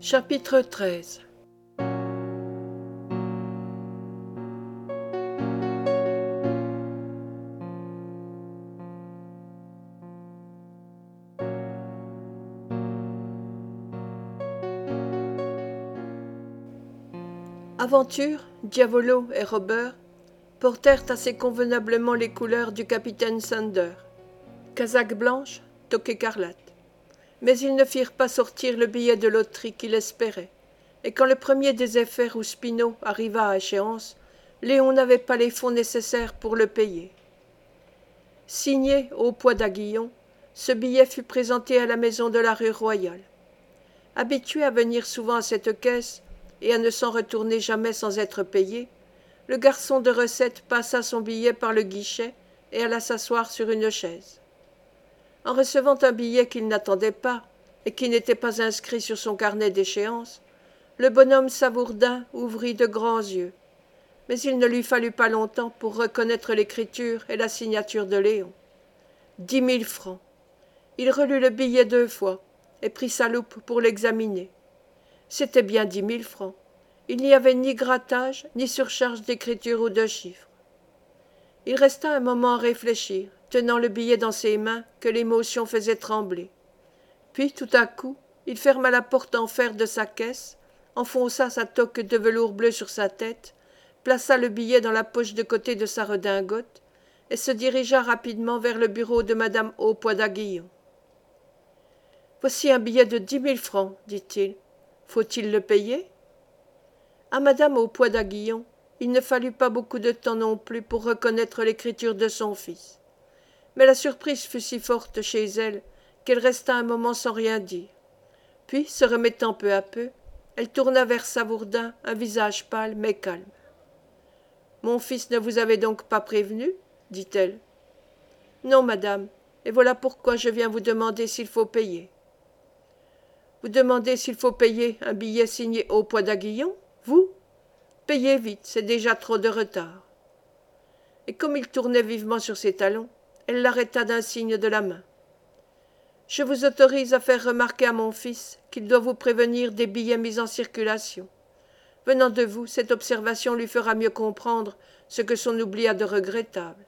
Chapitre 13. Aventure, Diavolo et Robert portèrent assez convenablement les couleurs du capitaine Thunder. Casaque blanche, toque écarlate. Mais ils ne firent pas sortir le billet de loterie qu'il espérait, et quand le premier des effets Rouspino arriva à échéance, Léon n'avait pas les fonds nécessaires pour le payer. Signé au poids d'Aguillon, ce billet fut présenté à la maison de la rue Royale. Habitué à venir souvent à cette caisse et à ne s'en retourner jamais sans être payé, le garçon de recette passa son billet par le guichet et alla s'asseoir sur une chaise. En recevant un billet qu'il n'attendait pas et qui n'était pas inscrit sur son carnet d'échéance, le bonhomme Savourdin ouvrit de grands yeux. Mais il ne lui fallut pas longtemps pour reconnaître l'écriture et la signature de Léon. 10 000 francs. Il relut le billet 2 fois et prit sa loupe pour l'examiner. C'était bien 10 000 francs. Il n'y avait ni grattage, ni surcharge d'écriture ou de chiffres. Il resta un moment à réfléchir, tenant le billet dans ses mains que l'émotion faisait trembler. Puis, tout à coup, il ferma la porte en fer de sa caisse, enfonça sa toque de velours bleu sur sa tête, plaça le billet dans la poche de côté de sa redingote et se dirigea rapidement vers le bureau de madame Aupoix d'Aguillon. « Voici un billet de 10 000 francs, dit-il. Faut-il le payer ?» À madame Aupoix d'Aguillon, il ne fallut pas beaucoup de temps non plus pour reconnaître l'écriture de son fils. Mais la surprise fut si forte chez elle qu'elle resta un moment sans rien dire. Puis, se remettant peu à peu, elle tourna vers Savourdin un visage pâle mais calme. « Mon fils ne vous avait donc pas prévenu ?» dit-elle. « Non, madame, et voilà pourquoi je viens vous demander s'il faut payer. » Vous demandez s'il faut payer un billet signé Aupoix d'Aguillon, vous ? Payez vite, c'est déjà trop de retard. Et comme il tournait vivement sur ses talons, elle l'arrêta d'un signe de la main. Je vous autorise à faire remarquer à mon fils qu'il doit vous prévenir des billets mis en circulation. Venant de vous, cette observation lui fera mieux comprendre ce que son oubli a de regrettable.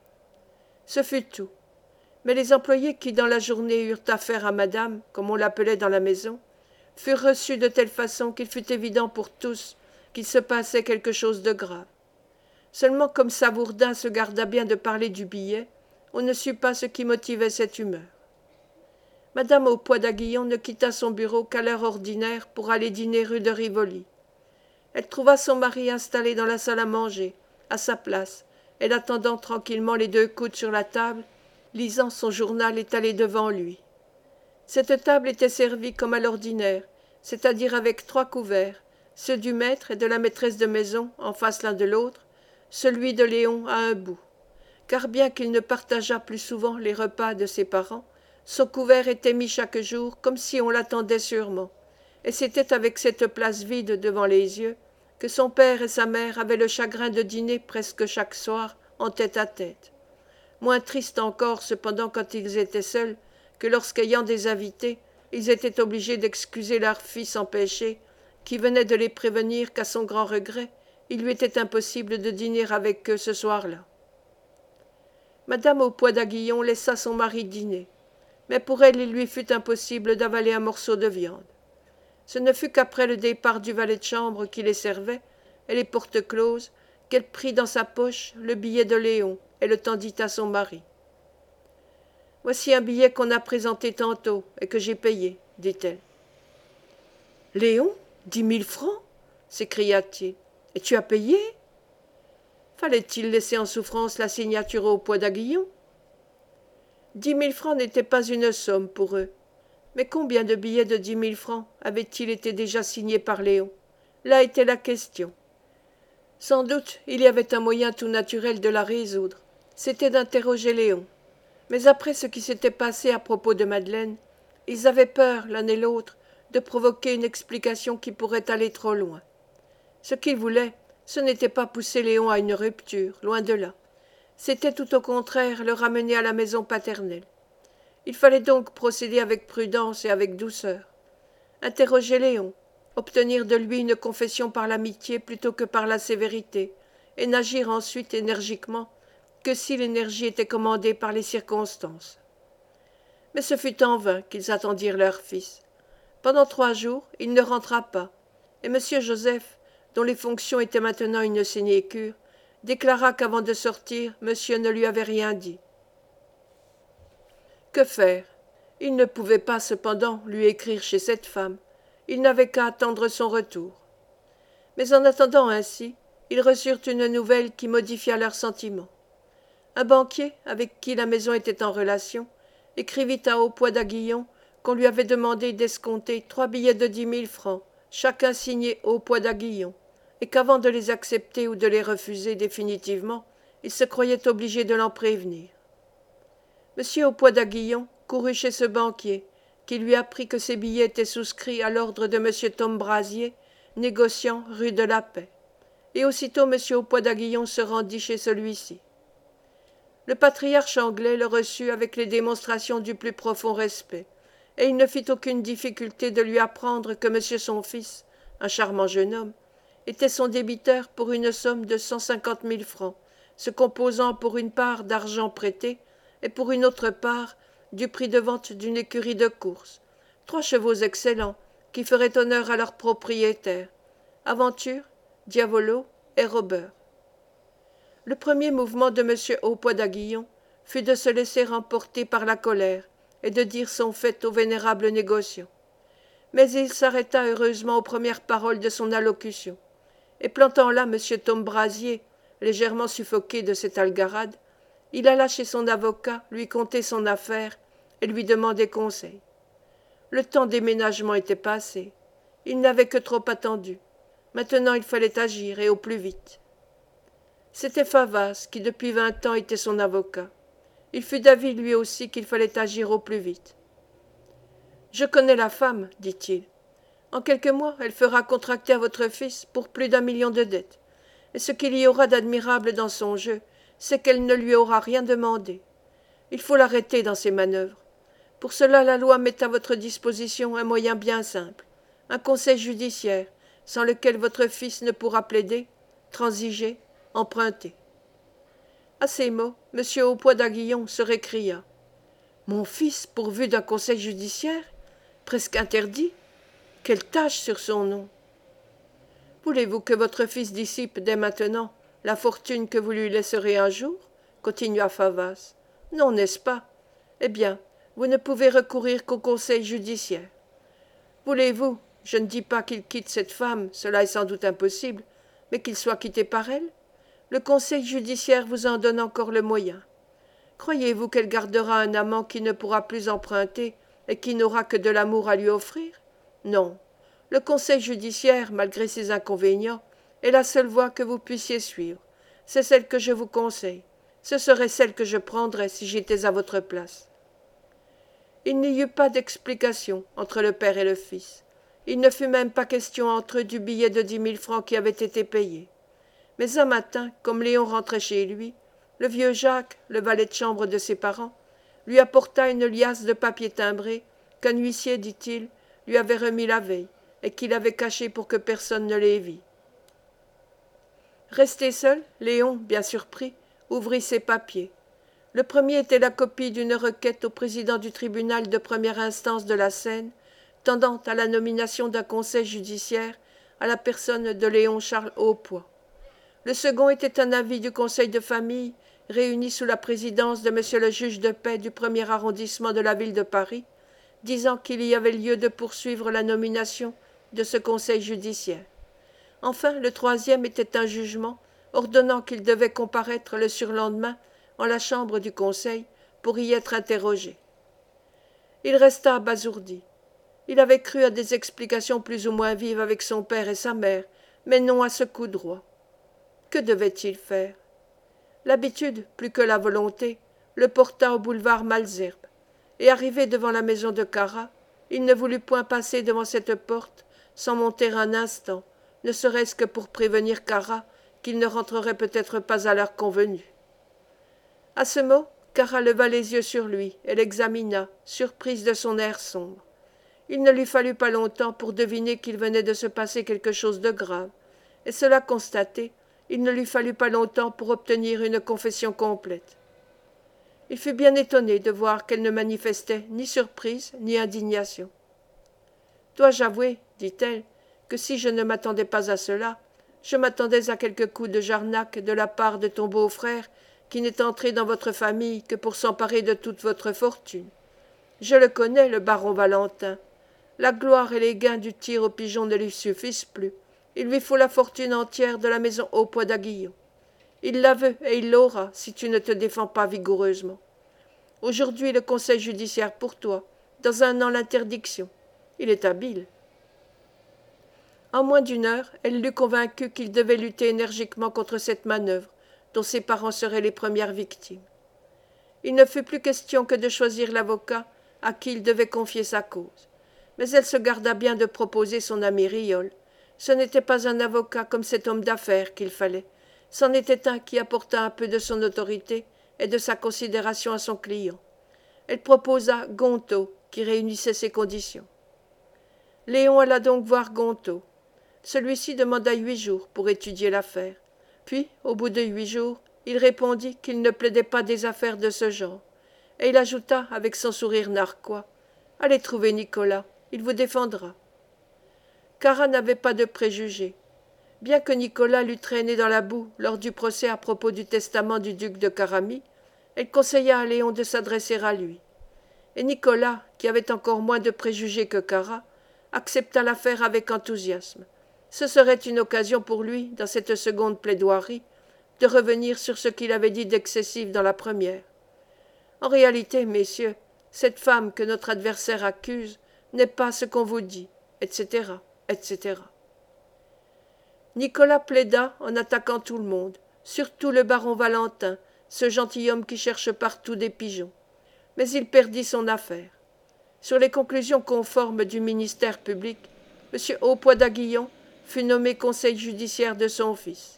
Ce fut tout. Mais les employés qui, dans la journée, eurent affaire à madame, comme on l'appelait dans la maison, furent reçus de telle façon qu'il fut évident pour tous qu'il se passait quelque chose de grave. Seulement, comme Savourdin se garda bien de parler du billet, on ne sut pas ce qui motivait cette humeur. Madame Aupoix d'Aguillon ne quitta son bureau qu'à l'heure ordinaire pour aller dîner rue de Rivoli. Elle trouva son mari installé dans la salle à manger, à sa place, elle attendant tranquillement les 2 coudes sur la table, lisant son journal étalé devant lui. Cette table était servie comme à l'ordinaire, c'est-à-dire avec 3 couverts, ceux du maître et de la maîtresse de maison en face l'un de l'autre, celui de Léon à un bout, car bien qu'il ne partageât plus souvent les repas de ses parents, son couvert était mis chaque jour comme si on l'attendait sûrement, et c'était avec cette place vide devant les yeux que son père et sa mère avaient le chagrin de dîner presque chaque soir en tête-à-tête. Moins triste encore cependant quand ils étaient seuls que lorsqu'ayant des invités, ils étaient obligés d'excuser leur fils empêché, qui venait de les prévenir qu'à son grand regret, il lui était impossible de dîner avec eux ce soir-là. Madame Aupoix d'Aguillon laissa son mari dîner, mais pour elle il lui fut impossible d'avaler un morceau de viande. Ce ne fut qu'après le départ du valet de chambre qui les servait, et les portes closes, qu'elle prit dans sa poche le billet de Léon et le tendit à son mari. « Voici un billet qu'on a présenté tantôt et que j'ai payé, dit-elle. « Léon, 10 000 francs ?» s'écria-t-il. « Et tu as payé ?» Fallait-il laisser en souffrance la signature Aupoix d'Aguillon ? 10 000 francs n'était pas une somme pour eux. Mais combien de billets de 10 000 francs avaient-ils été déjà signés par Léon ? Là était la question. Sans doute, il y avait un moyen tout naturel de la résoudre. C'était d'interroger Léon. Mais après ce qui s'était passé à propos de Madeleine, ils avaient peur, l'un et l'autre, de provoquer une explication qui pourrait aller trop loin. Ce qu'ils voulaient, ce n'était pas pousser Léon à une rupture, loin de là. C'était tout au contraire le ramener à la maison paternelle. Il fallait donc procéder avec prudence et avec douceur. Interroger Léon, obtenir de lui une confession par l'amitié plutôt que par la sévérité, et n'agir ensuite énergiquement que si l'énergie était commandée par les circonstances. Mais ce fut en vain qu'ils attendirent leur fils. Pendant 3 jours, il ne rentra pas, et M. Joseph, dont les fonctions étaient maintenant une sinécure, déclara qu'avant de sortir, monsieur ne lui avait rien dit. Que faire? Il ne pouvait pas, cependant, lui écrire chez cette femme. Il n'avait qu'à attendre son retour. Mais en attendant ainsi, ils reçurent une nouvelle qui modifia leurs sentiments. Un banquier, avec qui la maison était en relation, écrivit à Hautpoix d'Aguillon qu'on lui avait demandé d'escompter 3 billets de 10 000 francs, chacun signé Hautpoix d'Aguillon, et qu'avant de les accepter ou de les refuser définitivement, il se croyait obligé de l'en prévenir. M. Hautpoix d'Aguillon courut chez ce banquier, qui lui apprit que ces billets étaient souscrits à l'ordre de M. Tom Brasier, négociant rue de la Paix, et aussitôt M. Hautpoix d'Aguillon se rendit chez celui-ci. Le patriarche anglais le reçut avec les démonstrations du plus profond respect, et il ne fit aucune difficulté de lui apprendre que monsieur son fils, un charmant jeune homme, était son débiteur pour une somme de 150 000 francs, se composant pour une part d'argent prêté et pour une autre part du prix de vente d'une écurie de course, 3 chevaux excellents qui feraient honneur à leur propriétaire, Aventure, Diavolo et Robert. Le premier mouvement de M. Hautpoix d'Aguillon fut de se laisser emporter par la colère et de dire son fait au vénérable négociant. Mais il s'arrêta heureusement aux premières paroles de son allocution, et plantant là M. Tom Brasier, légèrement suffoqué de cette algarade, il alla chez son avocat lui conter son affaire et lui demander conseil. Le temps des ménagements était passé. Il n'avait que trop attendu. Maintenant il fallait agir, et au plus vite. C'était Favas qui depuis 20 ans était son avocat. Il fut d'avis lui aussi qu'il fallait agir au plus vite. « Je connais la femme, dit-il. En quelques mois, elle fera contracter à votre fils pour plus d'1 million de dettes. Et ce qu'il y aura d'admirable dans son jeu, c'est qu'elle ne lui aura rien demandé. Il faut l'arrêter dans ses manœuvres. Pour cela, la loi met à votre disposition un moyen bien simple, un conseil judiciaire, sans lequel votre fils ne pourra plaider, transiger, emprunter. » À ces mots, M. Hautpoix d'Aguillon se récria. « Mon fils pourvu d'un conseil judiciaire, presque interdit? Quelle tache sur son nom! Voulez-vous que votre fils dissipe dès maintenant la fortune que vous lui laisserez un jour? Continua Favas. Non, n'est-ce pas? Eh bien, vous ne pouvez recourir qu'au conseil judiciaire. Voulez-vous, je ne dis pas qu'il quitte cette femme, cela est sans doute impossible, mais qu'il soit quitté par elle? Le conseil judiciaire vous en donne encore le moyen. Croyez-vous qu'elle gardera un amant qui ne pourra plus emprunter et qui n'aura que de l'amour à lui offrir? Non. Le conseil judiciaire, malgré ses inconvénients, est la seule voie que vous puissiez suivre. C'est celle que je vous conseille. Ce serait celle que je prendrais si j'étais à votre place. Il n'y eut pas d'explication entre le père et le fils. Il ne fut même pas question entre eux du billet de 10 000 francs qui avait été payé. Mais un matin, comme Léon rentrait chez lui, le vieux Jacques, le valet de chambre de ses parents, lui apporta une liasse de papier timbré qu'un huissier, dit-il, lui avait remis la veille et qu'il avait caché pour que personne ne les vît. Resté seul, Léon, bien surpris, ouvrit ses papiers. Le premier était la copie d'une requête au président du tribunal de première instance de la Seine, tendant à la nomination d'un conseil judiciaire à la personne de Léon Charles Hautpoix. Le second était un avis du conseil de famille réuni sous la présidence de monsieur le juge de paix du premier arrondissement de la ville de Paris, disant qu'il y avait lieu de poursuivre la nomination de ce conseil judiciaire. Enfin, le troisième était un jugement ordonnant qu'il devait comparaître le surlendemain en la chambre du conseil pour y être interrogé. Il resta abasourdi. Il avait cru à des explications plus ou moins vives avec son père et sa mère, mais non à ce coup droit. Que devait-il faire? L'habitude, plus que la volonté, le porta au boulevard Malesherbes, et arrivé devant la maison de Carat, il ne voulut point passer devant cette porte sans monter un instant, ne serait-ce que pour prévenir Carat qu'il ne rentrerait peut-être pas à l'heure convenue. À ce mot, Carat leva les yeux sur lui et l'examina, surprise de son air sombre. Il ne lui fallut pas longtemps pour deviner qu'il venait de se passer quelque chose de grave, et cela constaté, il ne lui fallut pas longtemps pour obtenir une confession complète. Il fut bien étonné de voir qu'elle ne manifestait ni surprise ni indignation. « Dois-je avouer, dit-elle, que si je ne m'attendais pas à cela, je m'attendais à quelques coups de jarnac de la part de ton beau-frère qui n'est entré dans votre famille que pour s'emparer de toute votre fortune. Je le connais, le baron Valentin. La gloire et les gains du tir au pigeon ne lui suffisent plus. Il lui faut la fortune entière de la maison Haupoix d'Aguillon. Il la veut et il l'aura si tu ne te défends pas vigoureusement. Aujourd'hui le conseil judiciaire pour toi, dans un an l'interdiction. Il est habile. » En moins d'une heure, elle l'eut convaincu qu'il devait lutter énergiquement contre cette manœuvre, dont ses parents seraient les premières victimes. Il ne fut plus question que de choisir l'avocat à qui il devait confier sa cause. Mais elle se garda bien de proposer son ami Riol. Ce n'était pas un avocat comme cet homme d'affaires qu'il fallait. C'en était un qui apportât un peu de son autorité et de sa considération à son client. Elle proposa Gontaut, qui réunissait ces conditions. Léon alla donc voir Gontaut. Celui-ci demanda 8 jours pour étudier l'affaire. Puis, au bout de 8 jours, il répondit qu'il ne plaidait pas des affaires de ce genre. Et il ajouta, avec son sourire narquois, « Allez trouver Nicolas, il vous défendra. » Cara n'avait pas de préjugés. Bien que Nicolas l'eût traîné dans la boue lors du procès à propos du testament du duc de Caramie, elle conseilla à Léon de s'adresser à lui. Et Nicolas, qui avait encore moins de préjugés que Cara, accepta l'affaire avec enthousiasme. Ce serait une occasion pour lui, dans cette seconde plaidoirie, de revenir sur ce qu'il avait dit d'excessif dans la première. En réalité, messieurs, cette femme que notre adversaire accuse n'est pas ce qu'on vous dit, etc., etc. Nicolas plaida en attaquant tout le monde, surtout le baron Valentin, ce gentilhomme qui cherche partout des pigeons. Mais il perdit son affaire. Sur les conclusions conformes du ministère public, M. Haupoix d'Aguillon fut nommé conseil judiciaire de son fils.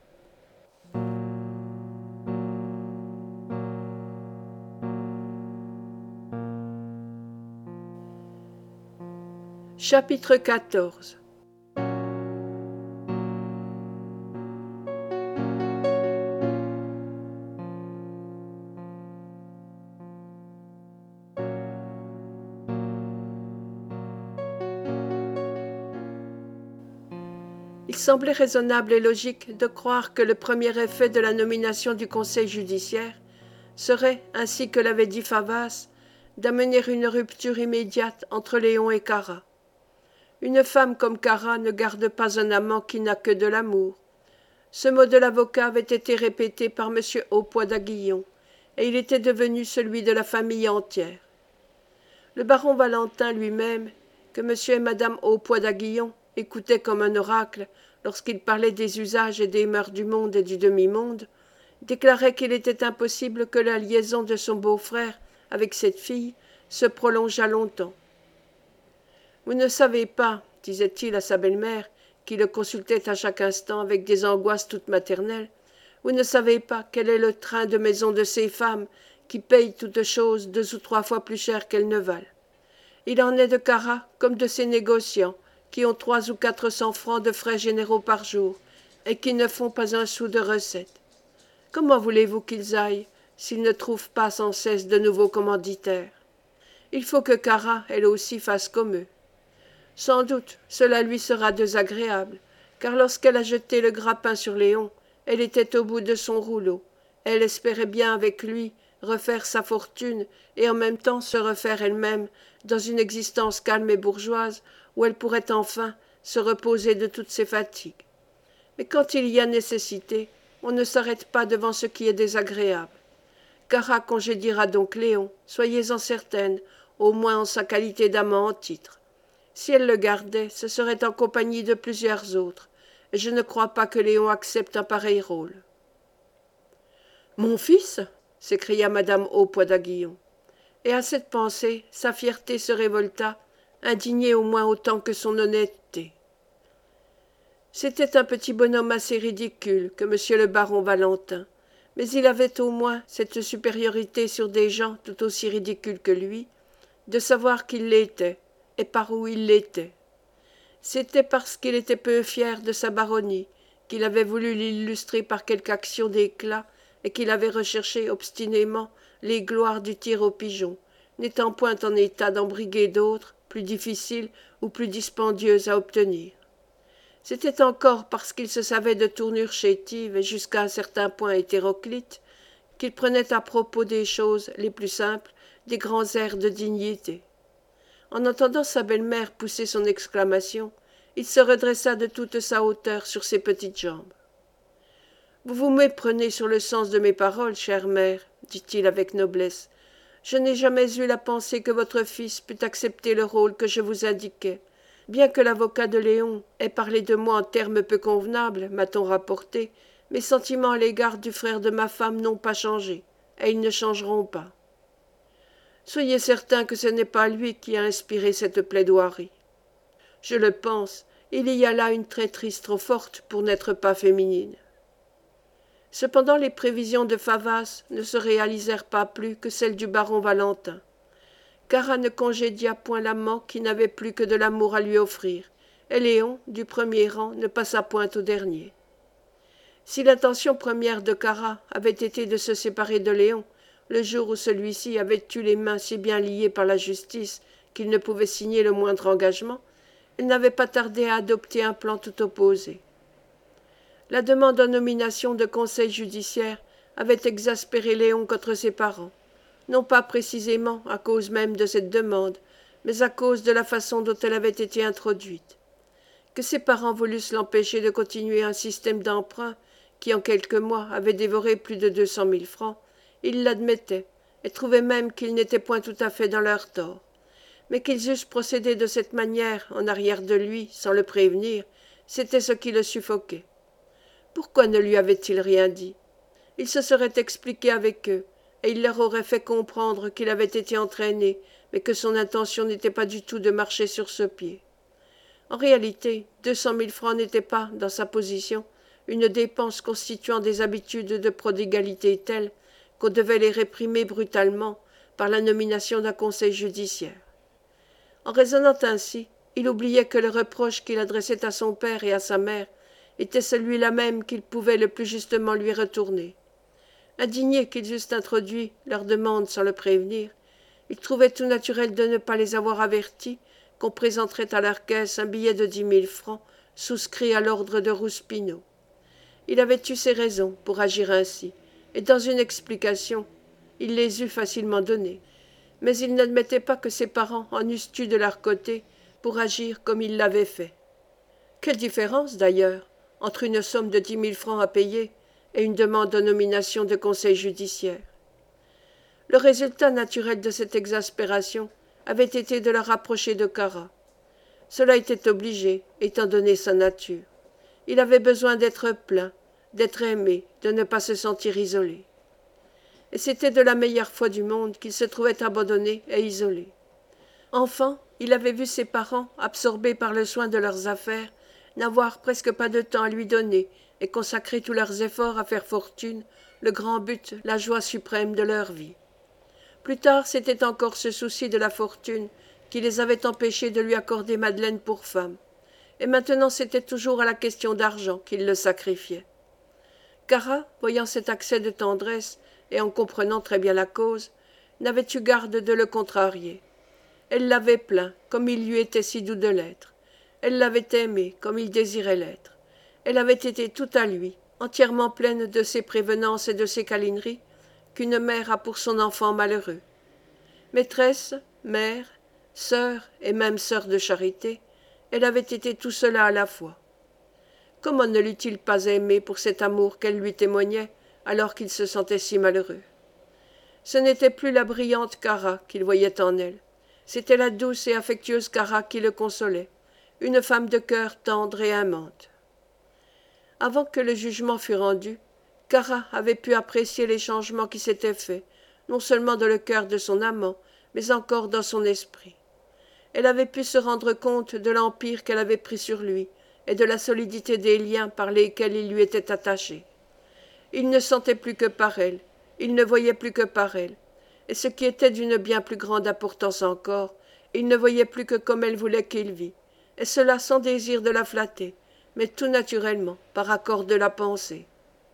Chapitre 14. Il semblait raisonnable et logique de croire que le premier effet de la nomination du conseil judiciaire serait, ainsi que l'avait dit Favas, d'amener une rupture immédiate entre Léon et Cara. Une femme comme Cara ne garde pas un amant qui n'a que de l'amour. Ce mot de l'avocat avait été répété par M. Haupoix d'Aguillon, et il était devenu celui de la famille entière. Le baron Valentin lui-même, que M. et Mme Haupoix d'Aguillon écoutaient comme un oracle lorsqu'il parlait des usages et des mœurs du monde et du demi-monde, déclarait qu'il était impossible que la liaison de son beau-frère avec cette fille se prolongeât longtemps. « Vous ne savez pas, disait-il à sa belle-mère, qui le consultait à chaque instant avec des angoisses toutes maternelles, vous ne savez pas quel est le train de maison de ces femmes qui payent toutes choses 2 ou 3 fois plus cher qu'elles ne valent. Il en est de Cara comme de ces négociants qui ont 300 ou 400 francs de frais généraux par jour et qui ne font pas un sou de recettes. Comment voulez-vous qu'ils aillent s'ils ne trouvent pas sans cesse de nouveaux commanditaires? Il faut que Cara, elle aussi, fasse comme eux. Sans doute, cela lui sera désagréable, car lorsqu'elle a jeté le grappin sur Léon, elle était au bout de son rouleau. Elle espérait bien avec lui refaire sa fortune et en même temps se refaire elle-même dans une existence calme et bourgeoise où elle pourrait enfin se reposer de toutes ses fatigues. Mais quand il y a nécessité, on ne s'arrête pas devant ce qui est désagréable. Cara congédiera donc Léon, soyez-en certaine, au moins en sa qualité d'amant en titre. Si elle le gardait, ce serait en compagnie de plusieurs autres, et je ne crois pas que Léon accepte un pareil rôle. « Mon fils » s'écria madame Haupoix d'Aguillon. Et à cette pensée, sa fierté se révolta, indignée au moins autant que son honnêteté. C'était un petit bonhomme assez ridicule que monsieur le baron Valentin, mais il avait au moins cette supériorité sur des gens tout aussi ridicules que lui, de savoir qu'il l'était, et par où il l'était. C'était parce qu'il était peu fier de sa baronnie, qu'il avait voulu l'illustrer par quelque action d'éclat et qu'il avait recherché obstinément les gloires du tir au pigeon, n'étant point en état d'en briguer d'autres, plus difficiles ou plus dispendieuses à obtenir. C'était encore parce qu'il se savait de tournure chétive et jusqu'à un certain point hétéroclite, qu'il prenait à propos des choses les plus simples des grands airs de dignité. En entendant sa belle-mère pousser son exclamation, il se redressa de toute sa hauteur sur ses petites jambes. « Vous vous méprenez sur le sens de mes paroles, chère mère, dit-il avec noblesse. Je n'ai jamais eu la pensée que votre fils pût accepter le rôle que je vous indiquais. Bien que l'avocat de Léon ait parlé de moi en termes peu convenables, m'a-t-on rapporté, mes sentiments à l'égard du frère de ma femme n'ont pas changé, et ils ne changeront pas. Soyez certain que ce n'est pas lui qui a inspiré cette plaidoirie. Je le pense, il y a là une traîtrise trop forte pour n'être pas féminine. » Cependant les prévisions de Favas ne se réalisèrent pas plus que celles du baron Valentin. Cara ne congédia point l'amant qui n'avait plus que de l'amour à lui offrir, et Léon, du premier rang, ne passa point au dernier. Si l'intention première de Cara avait été de se séparer de Léon, le jour où celui-ci avait eu les mains si bien liées par la justice qu'il ne pouvait signer le moindre engagement, elle n'avait pas tardé à adopter un plan tout opposé. La demande en nomination de conseil judiciaire avait exaspéré Léon contre ses parents, non pas précisément à cause même de cette demande, mais à cause de la façon dont elle avait été introduite. Que ses parents voulussent l'empêcher de continuer un système d'emprunt qui, en quelques mois, avait dévoré plus de 200 000 francs, il l'admettait, et trouvait même qu'ils n'étaient point tout à fait dans leur tort. Mais qu'ils eussent procédé de cette manière en arrière de lui, sans le prévenir, c'était ce qui le suffoquait. Pourquoi ne lui avait-il rien dit? Il se serait expliqué avec eux, et il leur aurait fait comprendre qu'il avait été entraîné, mais que son intention n'était pas du tout de marcher sur ce pied. En réalité, 200 000 francs n'étaient pas, dans sa position, une dépense constituant des habitudes de prodigalité telles qu'on devait les réprimer brutalement par la nomination d'un conseil judiciaire. En raisonnant ainsi, il oubliait que le reproche qu'il adressait à son père et à sa mère était celui-là même qu'il pouvait le plus justement lui retourner. Indignés qu'ils eussent introduit leur demande sans le prévenir, il trouvait tout naturel de ne pas les avoir avertis qu'on présenterait à leur caisse un billet de 10 000 francs souscrit à l'ordre de Rouspino. Il avait eu ses raisons pour agir ainsi, et dans une explication, il les eût facilement données. Mais il n'admettait pas que ses parents en eussent eu de leur côté pour agir comme il l'avait fait. Quelle différence, d'ailleurs, entre une somme de 10 000 francs à payer et une demande de nomination de conseil judiciaire. Le résultat naturel de cette exaspération avait été de la rapprocher de Cara. Cela était obligé, étant donné sa nature. Il avait besoin d'être plaint, d'être aimé, de ne pas se sentir isolé. Et c'était de la meilleure foi du monde qu'il se trouvait abandonné et isolé. Enfant, il avait vu ses parents, absorbés par le soin de leurs affaires, n'avoir presque pas de temps à lui donner et consacrer tous leurs efforts à faire fortune, le grand but, la joie suprême de leur vie. Plus tard, c'était encore ce souci de la fortune qui les avait empêchés de lui accorder Madeleine pour femme, et maintenant c'était toujours à la question d'argent qu'il le sacrifiait. Cara, voyant cet accès de tendresse et en comprenant très bien la cause, n'avait eu garde de le contrarier. Elle l'avait plaint, comme il lui était si doux de l'être. Elle l'avait aimé, comme il désirait l'être. Elle avait été tout à lui, entièrement pleine de ses prévenances et de ses câlineries, qu'une mère a pour son enfant malheureux. Maîtresse, mère, sœur et même sœur de charité, elle avait été tout cela à la fois. Comment ne l'eût-il pas aimée pour cet amour qu'elle lui témoignait alors qu'il se sentait si malheureux? Ce n'était plus la brillante Cara qu'il voyait en elle, c'était la douce et affectueuse Cara qui le consolait, une femme de cœur tendre et aimante. Avant que le jugement fût rendu, Cara avait pu apprécier les changements qui s'étaient faits, non seulement dans le cœur de son amant, mais encore dans son esprit. Elle avait pu se rendre compte de l'empire qu'elle avait pris sur lui et de la solidité des liens par lesquels il lui était attaché. Il ne sentait plus que par elle, il ne voyait plus que par elle, et ce qui était d'une bien plus grande importance encore, Il ne voyait plus que comme elle voulait qu'il vît, et cela sans désir de la flatter, mais tout naturellement, par accord de la pensée.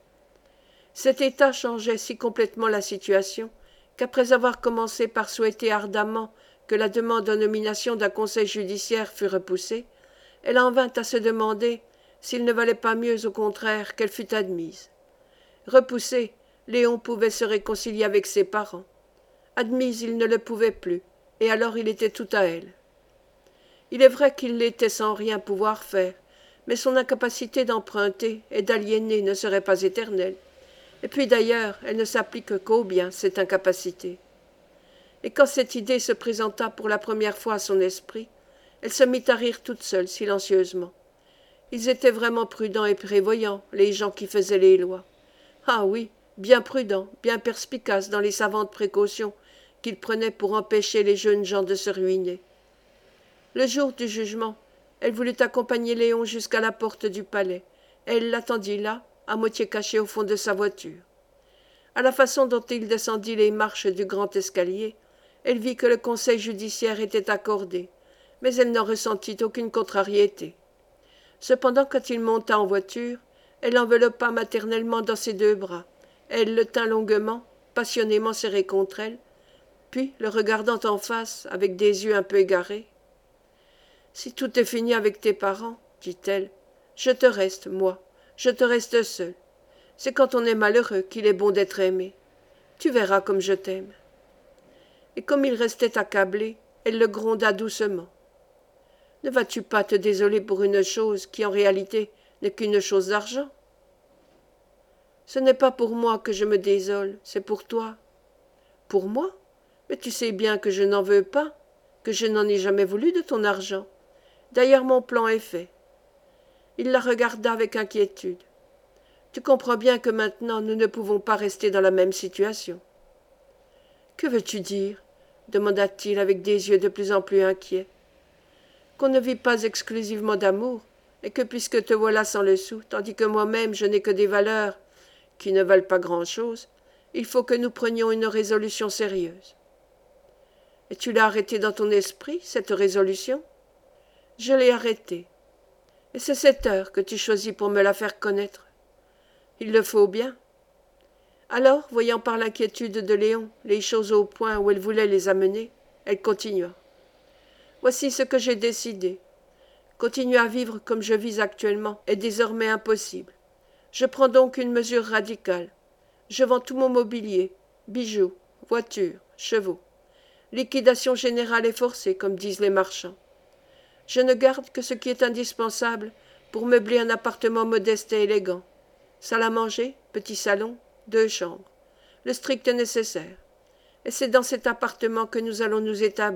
Cet état changeait si complètement la situation qu'après avoir commencé par souhaiter ardemment que la demande de nomination d'un conseil judiciaire fût repoussée, elle en vint à se demander s'il ne valait pas mieux au contraire qu'elle fût admise. Repoussée, Léon pouvait se réconcilier avec ses parents. Admise, il ne le pouvait plus, et alors il était tout à elle. Il est vrai qu'il l'était sans rien pouvoir faire, mais son incapacité d'emprunter et d'aliéner ne serait pas éternelle. Et puis d'ailleurs, elle ne s'applique qu'au bien, cette incapacité. Et quand cette idée se présenta pour la première fois à son esprit, elle se mit à rire toute seule, silencieusement. Ils étaient vraiment prudents et prévoyants, les gens qui faisaient les lois. Ah oui, bien prudents, bien perspicaces dans les savantes précautions qu'ils prenaient pour empêcher les jeunes gens de se ruiner. Le jour du jugement, elle voulut accompagner Léon jusqu'à la porte du palais, et elle l'attendit là, à moitié caché au fond de sa voiture. À la façon dont il descendit les marches du grand escalier, elle vit que le conseil judiciaire était accordé, mais elle n'en ressentit aucune contrariété. Cependant, quand il monta en voiture, elle l'enveloppa maternellement dans ses deux bras, elle le tint longuement, passionnément serré contre elle, puis, le regardant en face, avec des yeux un peu égarés, « Si tout est fini avec tes parents, dit-elle, je te reste, moi, je te reste seule. C'est quand on est malheureux qu'il est bon d'être aimé. Tu verras comme je t'aime. » Et comme il restait accablé, elle le gronda doucement. « Ne vas-tu pas te désoler pour une chose qui en réalité n'est qu'une chose d'argent ? » ?»« Ce n'est pas pour moi que je me désole, c'est pour toi. » »« Pour moi ? Mais tu sais bien que je n'en veux pas, que je n'en ai jamais voulu de ton argent. D'ailleurs mon plan est fait. » Il la regarda avec inquiétude. « Tu comprends bien que maintenant nous ne pouvons pas rester dans la même situation. »« Que veux-tu dire ? » demanda-t-il avec des yeux de plus en plus inquiets. « Qu'on ne vit pas exclusivement d'amour, et que puisque te voilà sans le sou, tandis que moi-même je n'ai que des valeurs qui ne valent pas grand-chose, il faut que nous prenions une résolution sérieuse. » « Et tu l'as arrêtée dans ton esprit, cette résolution ? » ?»« Je l'ai arrêtée. Et c'est cette heure que tu choisis pour me la faire connaître. Il le faut bien. » Alors, voyant par l'inquiétude de Léon les choses au point où elle voulait les amener, elle continua. « Voici ce que j'ai décidé. Continuer à vivre comme je vis actuellement est désormais impossible. Je prends donc une mesure radicale. Je vends tout mon mobilier, bijoux, voitures, chevaux. Liquidation générale et forcée, comme disent les marchands. Je ne garde que ce qui est indispensable pour meubler un appartement modeste et élégant. Salle à manger, petit salon, 2 chambres. Le strict nécessaire. Et c'est dans cet appartement que nous allons nous établir. »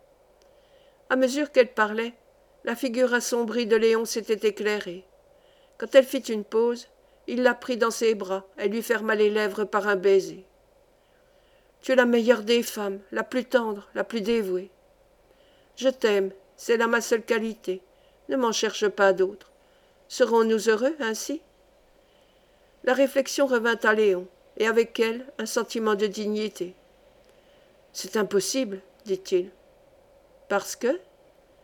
À mesure qu'elle parlait, la figure assombrie de Léon s'était éclairée. Quand elle fit une pause, il la prit dans ses bras et lui ferma les lèvres par un baiser. « Tu es la meilleure des femmes, la plus tendre, la plus dévouée. Je t'aime, c'est là ma seule qualité. Ne m'en cherche pas d'autre. Serons-nous heureux ainsi ?» La réflexion revint à Léon, et avec elle un sentiment de dignité. « C'est impossible, dit-il. »« Parce que ?» ?»« Mais… »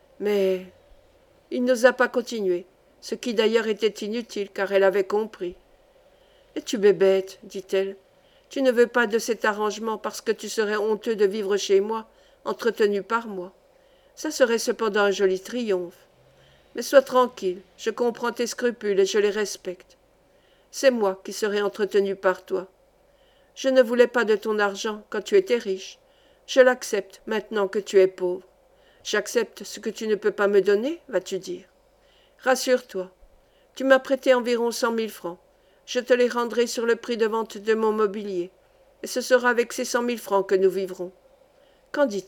Il n'osa pas continuer, ce qui d'ailleurs était inutile, car elle avait compris. « Et tu bébêtes, dit-elle. Tu ne veux pas de cet arrangement parce que tu serais honteux de vivre chez moi, entretenu par moi. Ça serait cependant un joli triomphe. Mais sois tranquille, je comprends tes scrupules et je les respecte. C'est moi qui serai entretenu par toi. Je ne voulais pas de ton argent quand tu étais riche. Je l'accepte maintenant que tu es pauvre. J'accepte ce que tu ne peux pas me donner, vas-tu dire. Rassure-toi. Tu m'as prêté environ 100 000 francs. Je te les rendrai sur le prix de vente de mon mobilier. Et ce sera avec ces 100 000 francs que nous vivrons. Qu'en dis-tu ?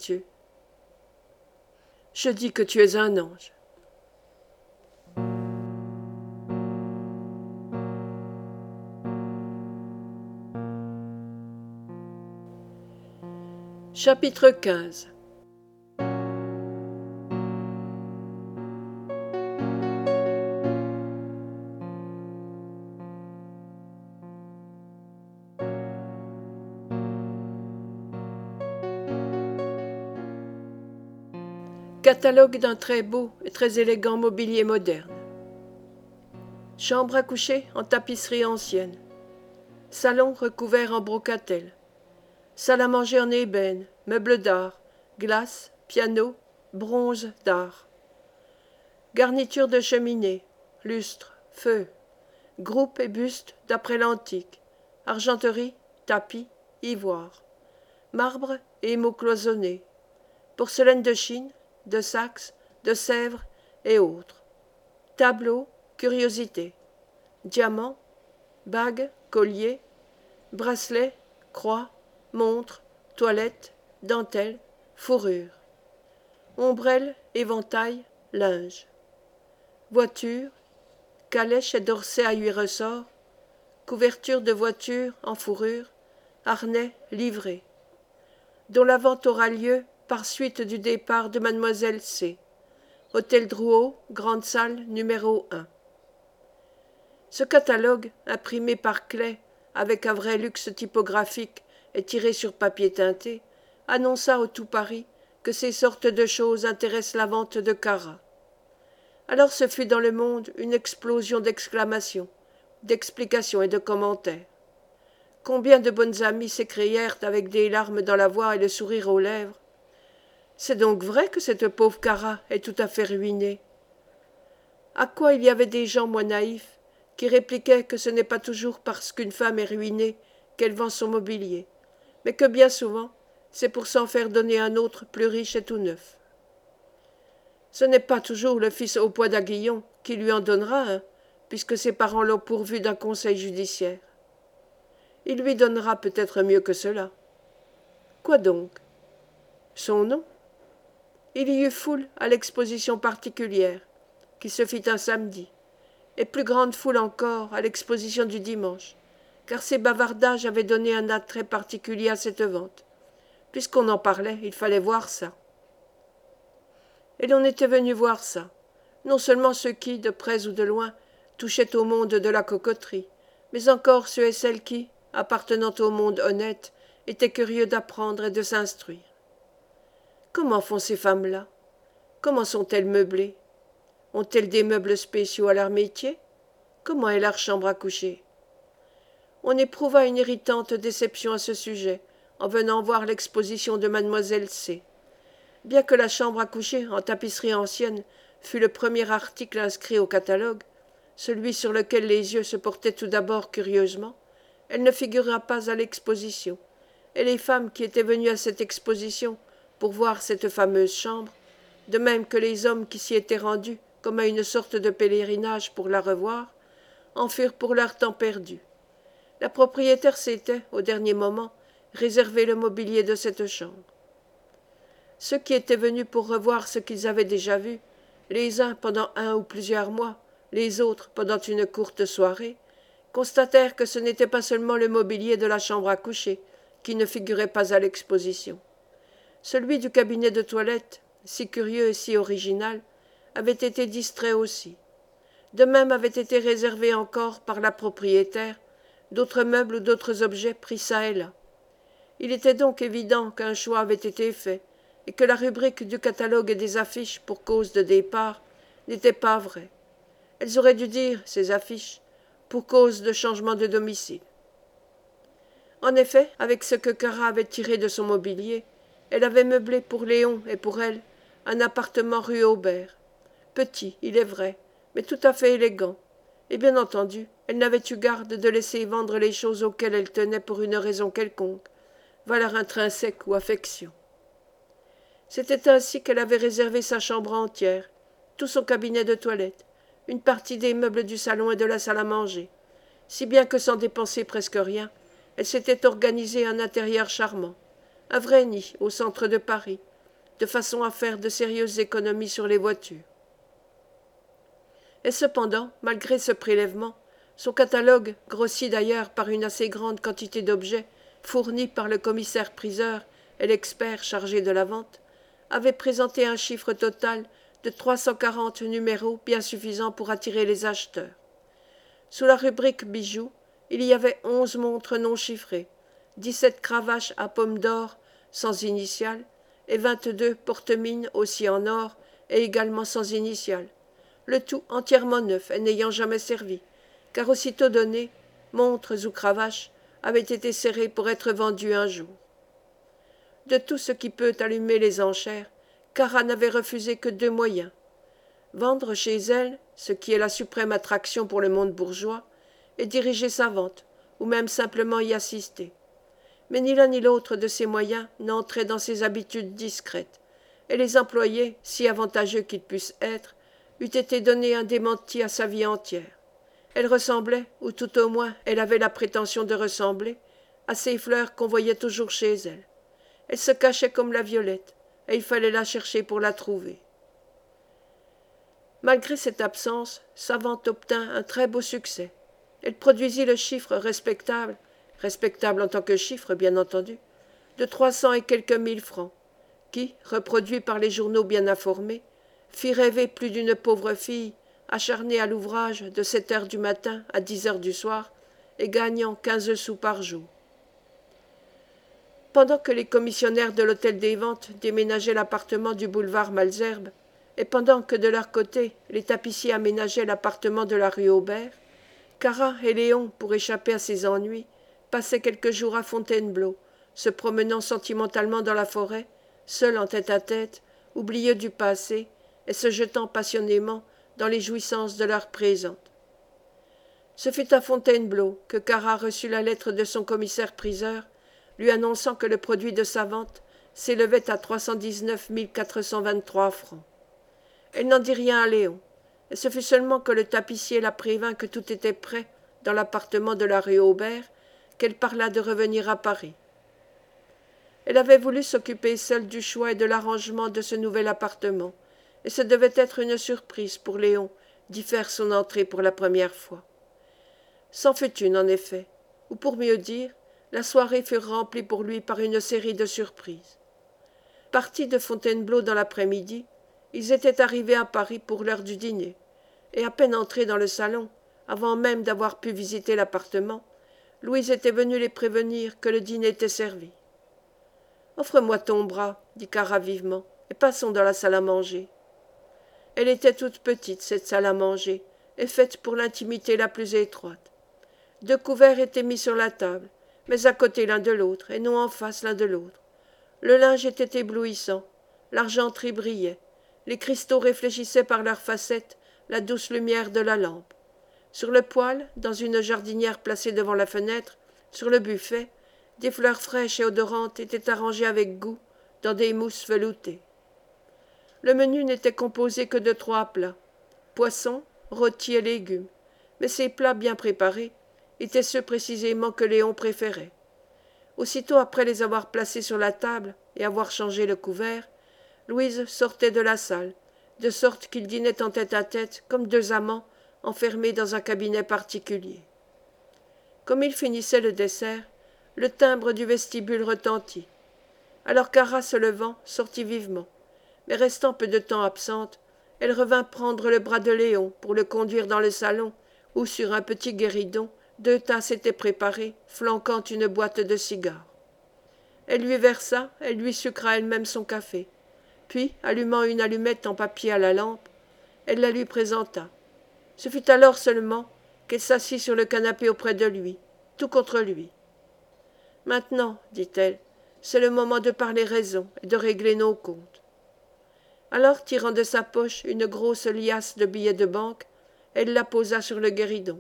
Je dis que tu es un ange. Chapitre 15. Catalogue d'un très beau et très élégant mobilier moderne. Chambre à coucher en tapisserie ancienne. Salon recouvert en brocatelle. Salle à manger en ébène, meubles d'art, glace, piano, bronze d'art. Garniture de cheminée, lustre, feu. Groupe et buste d'après l'antique. Argenterie, tapis, ivoire. Marbre et émaux cloisonnés. Porcelaine de Chine, de Saxe, de Sèvres et autres. Tableaux, curiosités. Diamants, bagues, colliers, bracelets, croix, montres, toilettes, dentelles, fourrures. Ombrelles, éventails, linge. Voiture, calèche et dorset à 8 ressorts, couverture de voiture en fourrure, harnais livrés, dont la vente aura lieu par suite du départ de mademoiselle C. Hôtel Drouot, grande salle numéro 1. Ce catalogue, imprimé par Clay avec un vrai luxe typographique et tiré sur papier teinté, annonça au tout Paris que ces sortes de choses intéressent la vente de Cara. Alors ce fut dans le monde une explosion d'exclamations, d'explications et de commentaires. Combien de bonnes amies s'écrièrent avec des larmes dans la voix et le sourire aux lèvres: c'est donc vrai que cette pauvre Cara est tout à fait ruinée. À quoi il y avait des gens moins naïfs qui répliquaient que ce n'est pas toujours parce qu'une femme est ruinée qu'elle vend son mobilier, mais que bien souvent c'est pour s'en faire donner un autre plus riche et tout neuf. Ce n'est pas toujours le fils au poids d'Aguillon qui lui en donnera un, puisque ses parents l'ont pourvu d'un conseil judiciaire. Il lui donnera peut-être mieux que cela. Quoi donc? Son nom? Il y eut foule à l'exposition particulière, qui se fit un samedi, et plus grande foule encore à l'exposition du dimanche, car ces bavardages avaient donné un attrait particulier à cette vente. Puisqu'on en parlait, il fallait voir ça. Et l'on était venu voir ça, non seulement ceux qui, de près ou de loin, touchaient au monde de la cocoterie, mais encore ceux et celles qui, appartenant au monde honnête, étaient curieux d'apprendre et de s'instruire. Comment font ces femmes-là? Comment sont-elles meublées? Ont-elles des meubles spéciaux à leur métier? Comment est leur chambre à coucher? On éprouva une irritante déception à ce sujet, en venant voir l'exposition de mademoiselle C. Bien que la chambre à coucher en tapisserie ancienne fût le premier article inscrit au catalogue, celui sur lequel les yeux se portaient tout d'abord curieusement, elle ne figura pas à l'exposition, et les femmes qui étaient venues à cette exposition pour voir cette fameuse chambre, de même que les hommes qui s'y étaient rendus comme à une sorte de pèlerinage pour la revoir, en furent pour leur temps perdus. La propriétaire s'était, au dernier moment, réservé le mobilier de cette chambre. Ceux qui étaient venus pour revoir ce qu'ils avaient déjà vu, les uns pendant 1 ou plusieurs mois, les autres pendant une courte soirée, constatèrent que ce n'était pas seulement le mobilier de la chambre à coucher qui ne figurait pas à l'exposition. Celui du cabinet de toilette, si curieux et si original, avait été distrait aussi. De même avaient été réservés encore par la propriétaire d'autres meubles ou d'autres objets pris çà et là. Il était donc évident qu'un choix avait été fait, et que la rubrique du catalogue des affiches pour cause de départ n'était pas vraie. Elles auraient dû dire, ces affiches, pour cause de changement de domicile. En effet, avec ce que Cara avait tiré de son mobilier, elle avait meublé pour Léon et pour elle un appartement rue Aubert. Petit, il est vrai, mais tout à fait élégant. Et bien entendu, elle n'avait eu garde de laisser vendre les choses auxquelles elle tenait pour une raison quelconque, valeur intrinsèque ou affection. C'était ainsi qu'elle avait réservé sa chambre entière, tout son cabinet de toilette, une partie des meubles du salon et de la salle à manger, si bien que sans dépenser presque rien, elle s'était organisée un intérieur charmant, un vrai nid au centre de Paris, de façon à faire de sérieuses économies sur les voitures. Et cependant, malgré ce prélèvement, son catalogue, grossi d'ailleurs par une assez grande quantité d'objets fournis par le commissaire-priseur et l'expert chargé de la vente, avait présenté un chiffre total de 340 numéros bien suffisants pour attirer les acheteurs. Sous la rubrique bijoux, il y avait 11 montres non chiffrées, 17 cravaches à pommes d'or sans initiales et 22 porte-mines aussi en or et également sans initiales, le tout entièrement neuf et n'ayant jamais servi, car aussitôt donné, montres ou cravaches avaient été serrées pour être vendues un jour. De tout ce qui peut allumer les enchères, Cara n'avait refusé que 2 moyens: vendre chez elle, ce qui est la suprême attraction pour le monde bourgeois, et diriger sa vente, ou même simplement y assister. Mais ni l'un ni l'autre de ces moyens n'entrait dans ses habitudes discrètes, et les employés, si avantageux qu'ils pussent être, eût été donné un démenti à sa vie entière. Elle ressemblait, ou tout au moins elle avait la prétention de ressembler, à ces fleurs qu'on voyait toujours chez elle. Elle se cachait comme la violette, et il fallait la chercher pour la trouver. Malgré cette absence, sa vente obtint un très beau succès. Elle produisit le chiffre respectable en tant que chiffre bien entendu, de 300 et quelques mille francs, qui, reproduit par les journaux bien informés, fit rêver plus d'une pauvre fille acharnée à l'ouvrage de 7 heures du matin à 10 heures du soir et gagnant 15 sous par jour. Pendant que les commissionnaires de l'hôtel des ventes déménageaient l'appartement du boulevard Malesherbes, et pendant que de leur côté les tapissiers aménageaient l'appartement de la rue Aubert, Cara et Léon, pour échapper à ses ennuis, passaient quelques jours à Fontainebleau, se promenant sentimentalement dans la forêt, seuls en tête-à-tête, oublieux du passé, et se jetant passionnément dans les jouissances de l'heure présente. Ce fut à Fontainebleau que Cara reçut la lettre de son commissaire-priseur, lui annonçant que le produit de sa vente s'élevait à 319 423 francs. Elle n'en dit rien à Léon, et ce fut seulement que le tapissier la prévint que tout était prêt dans l'appartement de la rue Aubert qu'elle parla de revenir à Paris. Elle avait voulu s'occuper seule du choix et de l'arrangement de ce nouvel appartement, et ce devait être une surprise pour Léon d'y faire son entrée pour la première fois. C'en fut une, en effet, ou pour mieux dire, la soirée fut remplie pour lui par une série de surprises. Partis de Fontainebleau dans l'après-midi, ils étaient arrivés à Paris pour l'heure du dîner, et à peine entrés dans le salon, avant même d'avoir pu visiter l'appartement, Louise était venue les prévenir que le dîner était servi. « Offre-moi ton bras, dit Cara vivement, et passons dans la salle à manger. » Elle était toute petite, cette salle à manger, et faite pour l'intimité la plus étroite. 2 couverts étaient mis sur la table, mais à côté l'un de l'autre, et non en face l'un de l'autre. Le linge était éblouissant, l'argenterie brillait, les cristaux réfléchissaient par leurs facettes la douce lumière de la lampe. Sur le poêle, dans une jardinière placée devant la fenêtre, sur le buffet, des fleurs fraîches et odorantes étaient arrangées avec goût dans des mousses veloutées. Le menu n'était composé que de 3 plats, poisson, rôti et légumes, mais ces plats bien préparés étaient ceux précisément que Léon préférait. Aussitôt après les avoir placés sur la table et avoir changé le couvert, Louise sortait de la salle, de sorte qu'ils dînaient en tête-à-tête comme 2 amants enfermés dans un cabinet particulier. Comme ils finissaient le dessert, le timbre du vestibule retentit. Alors Cara, se levant, sortit vivement, mais restant peu de temps absente, elle revint prendre le bras de Léon pour le conduire dans le salon où, sur un petit guéridon, 2 tasses étaient préparées, flanquant une boîte de cigares. Elle lui versa, elle lui sucra elle-même son café. Puis, allumant une allumette en papier à la lampe, elle la lui présenta. Ce fut alors seulement qu'elle s'assit sur le canapé auprès de lui, tout contre lui. « Maintenant, dit-elle, c'est le moment de parler raison et de régler nos comptes. » Alors, tirant de sa poche une grosse liasse de billets de banque, elle la posa sur le guéridon.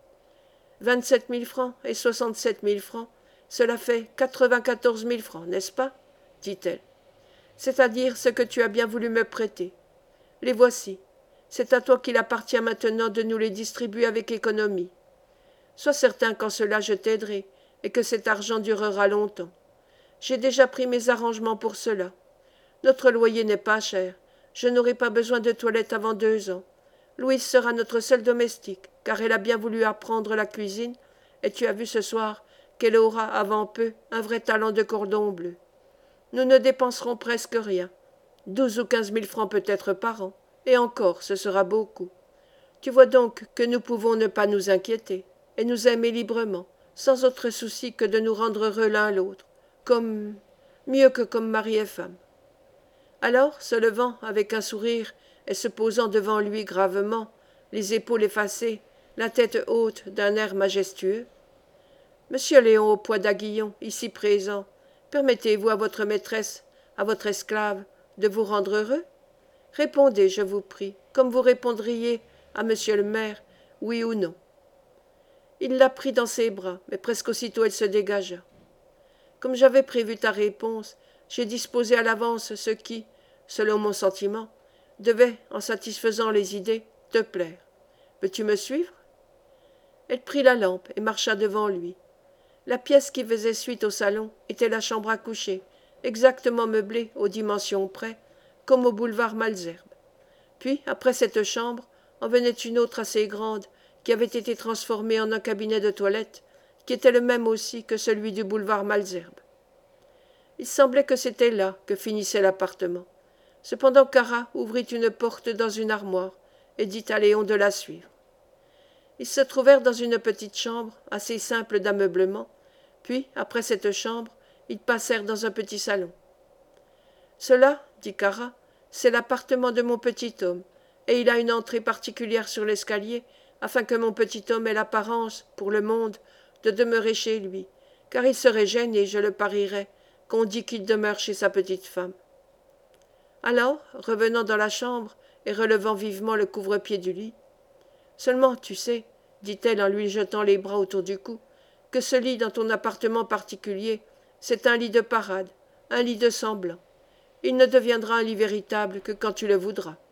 27 000 francs et 67 000 francs, cela fait 94 000 francs, n'est-ce pas? Dit-elle. C'est-à-dire ce que tu as bien voulu me prêter. Les voici. C'est à toi qu'il appartient maintenant de nous les distribuer avec économie. Sois certain qu'en cela je t'aiderai, et que cet argent durera longtemps. J'ai déjà pris mes arrangements pour cela. Notre loyer n'est pas cher. Je n'aurai pas besoin de toilette avant 2 ans. Louise sera notre seule domestique, car elle a bien voulu apprendre la cuisine, et tu as vu ce soir qu'elle aura, avant peu, un vrai talent de cordon bleu. Nous ne dépenserons presque rien, 12 ou 15 000 francs peut-être par an, et encore, ce sera beaucoup. Tu vois donc que nous pouvons ne pas nous inquiéter, et nous aimer librement, sans autre souci que de nous rendre heureux l'un l'autre, mieux que comme mari et femme. Alors, se levant avec un sourire et se posant devant lui gravement, les épaules effacées, la tête haute d'un air majestueux, Monsieur Léon au poids d'Aguillon, ici présent, permettez-vous à votre maîtresse, à votre esclave, de vous rendre heureux? Répondez, je vous prie, comme vous répondriez à monsieur le maire, oui ou non. Il la prit dans ses bras, mais presque aussitôt elle se dégagea. Comme j'avais prévu ta réponse, j'ai disposé à l'avance ce qui, selon mon sentiment, devait, en satisfaisant les idées, te plaire. Veux-tu me suivre? Elle prit la lampe et marcha devant lui. La pièce qui faisait suite au salon était la chambre à coucher, exactement meublée aux dimensions près, comme au boulevard Malesherbes. Puis, après cette chambre, en venait une autre assez grande, qui avait été transformée en un cabinet de toilette, qui était le même aussi que celui du boulevard Malesherbes. Il semblait que c'était là que finissait l'appartement. Cependant Cara ouvrit une porte dans une armoire et dit à Léon de la suivre. Ils se trouvèrent dans une petite chambre, assez simple d'ameublement, puis, après cette chambre, ils passèrent dans un petit salon. « Cela, dit Cara, c'est l'appartement de mon petit homme, et il a une entrée particulière sur l'escalier, afin que mon petit homme ait l'apparence, pour le monde, de demeurer chez lui, car il serait gêné, je le parierais, qu'on dit qu'il demeure chez sa petite femme. » Alors, revenant dans la chambre et relevant vivement le couvre-pied du lit, « Seulement, tu sais, dit-elle en lui jetant les bras autour du cou, que ce lit dans ton appartement particulier, c'est un lit de parade, un lit de semblant. Il ne deviendra un lit véritable que quand tu le voudras.